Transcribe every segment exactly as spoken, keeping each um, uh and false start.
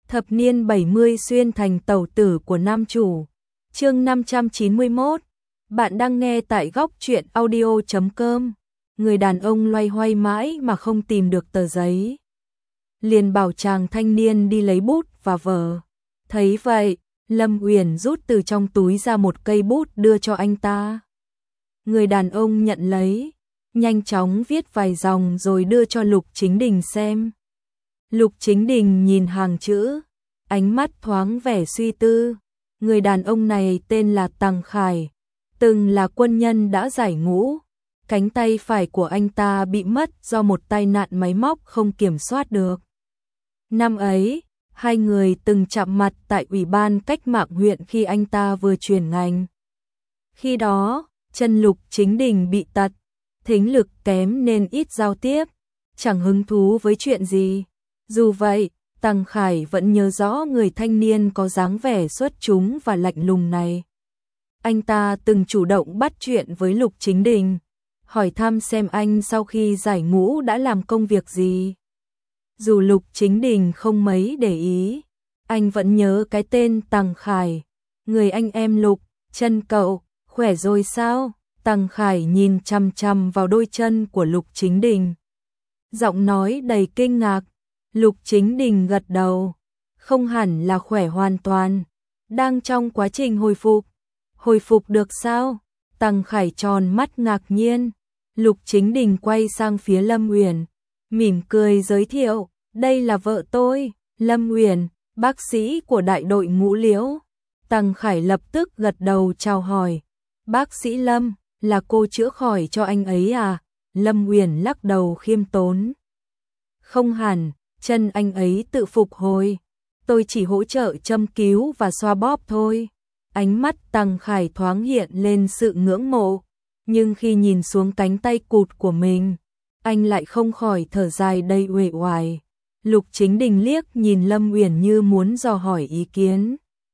Thập niên bảy mươi xuyên thành tẩu tử của nam chủ. Chương năm trăm chín mươi mốt. Bạn đang nghe tại góc truyện audio chấm com. Người đàn ông loay hoay mãi mà không tìm được tờ giấy. Liền bảo chàng thanh niên đi lấy bút và vở. Thấy vậy, Lâm Uyển rút từ trong túi ra một cây bút đưa cho anh ta. Người đàn ông nhận lấy, nhanh chóng viết vài dòng rồi đưa cho Lục Chính Đình xem. Lục Chính Đình nhìn hàng chữ, ánh mắt thoáng vẻ suy tư. Người đàn ông này tên là Tằng Khải, từng là quân nhân đã giải ngũ. Cánh tay phải của anh ta bị mất do một tai nạn máy móc không kiểm soát được. Năm ấy, hai người từng chạm mặt tại Ủy ban Cách mạng huyện khi anh ta vừa chuyển ngành. Khi đó, chân Lục Chính Đình bị tật, thính lực kém nên ít giao tiếp, chẳng hứng thú với chuyện gì. Dù vậy, Tằng Khải vẫn nhớ rõ người thanh niên có dáng vẻ xuất chúng và lạnh lùng này. Anh ta từng chủ động bắt chuyện với Lục Chính Đình, hỏi thăm xem anh sau khi giải ngũ đã làm công việc gì. Dù Lục Chính Đình không mấy để ý, anh vẫn nhớ cái tên Tằng Khải. Người anh em Lục, chân cậu, khỏe rồi sao? Tằng Khải nhìn chằm chằm vào đôi chân của Lục Chính Đình, giọng nói đầy kinh ngạc. Lục Chính Đình gật đầu, không hẳn là khỏe hoàn toàn, đang trong quá trình hồi phục. Hồi phục được sao? Tằng Khải tròn mắt ngạc nhiên. Lục Chính Đình quay sang phía Lâm Uyển, mỉm cười giới thiệu, đây là vợ tôi, Lâm Uyển, bác sĩ của đại đội ngũ Liễu. Tằng Khải lập tức gật đầu chào hỏi, bác sĩ Lâm, là cô chữa khỏi cho anh ấy à? Lâm Uyển lắc đầu khiêm tốn, không hẳn, chân anh ấy tự phục hồi, tôi chỉ hỗ trợ châm cứu và xoa bóp thôi. Ánh mắt Tằng Khải thoáng hiện lên sự ngưỡng mộ, nhưng khi nhìn xuống cánh tay cụt của mình, anh lại không khỏi thở dài đầy uể oải. Lục Chính Đình liếc nhìn Lâm Uyển như muốn dò hỏi ý kiến.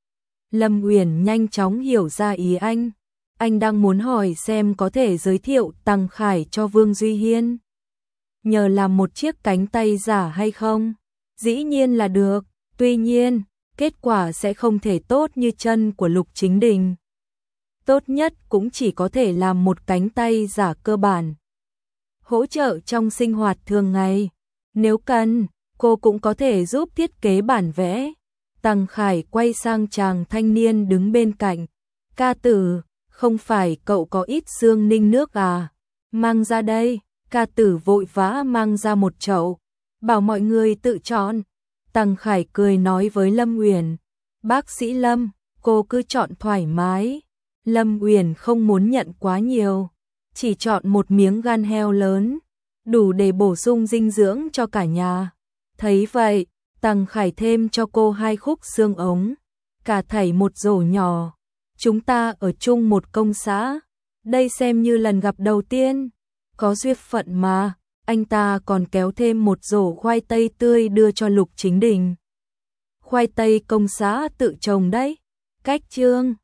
Lâm Uyển nhanh chóng hiểu ra ý anh, anh đang muốn hỏi xem có thể giới thiệu Tằng Khải cho Vương Duy Hiên, nhờ làm một chiếc cánh tay giả hay không. Dĩ nhiên là được, tuy nhiên, kết quả sẽ không thể tốt như chân của Lục Chính Đình. Tốt nhất cũng chỉ có thể làm một cánh tay giả cơ bản, hỗ trợ trong sinh hoạt thường ngày. Nếu cần, cô cũng có thể giúp thiết kế bản vẽ. Tằng Khải quay sang chàng thanh niên đứng bên cạnh, ca tử, không phải cậu có ít xương ninh nước à? Mang ra đây. Ca tử vội vã mang ra một chậu, bảo mọi người tự chọn. Tằng Khải cười nói với Lâm Uyển, bác sĩ Lâm, cô cứ chọn thoải mái. Lâm Uyển không muốn nhận quá nhiều, chỉ chọn một miếng gan heo lớn, đủ để bổ sung dinh dưỡng cho cả nhà. Thấy vậy, Tằng Khải thêm cho cô hai khúc xương ống, cả thảy một rổ nhỏ. Chúng ta ở chung một công xã, đây xem như lần gặp đầu tiên. Có duyên phận mà. Anh ta còn kéo thêm một rổ khoai tây tươi đưa cho Lục Chính Đình. Khoai tây công xã tự trồng đấy. Cách chương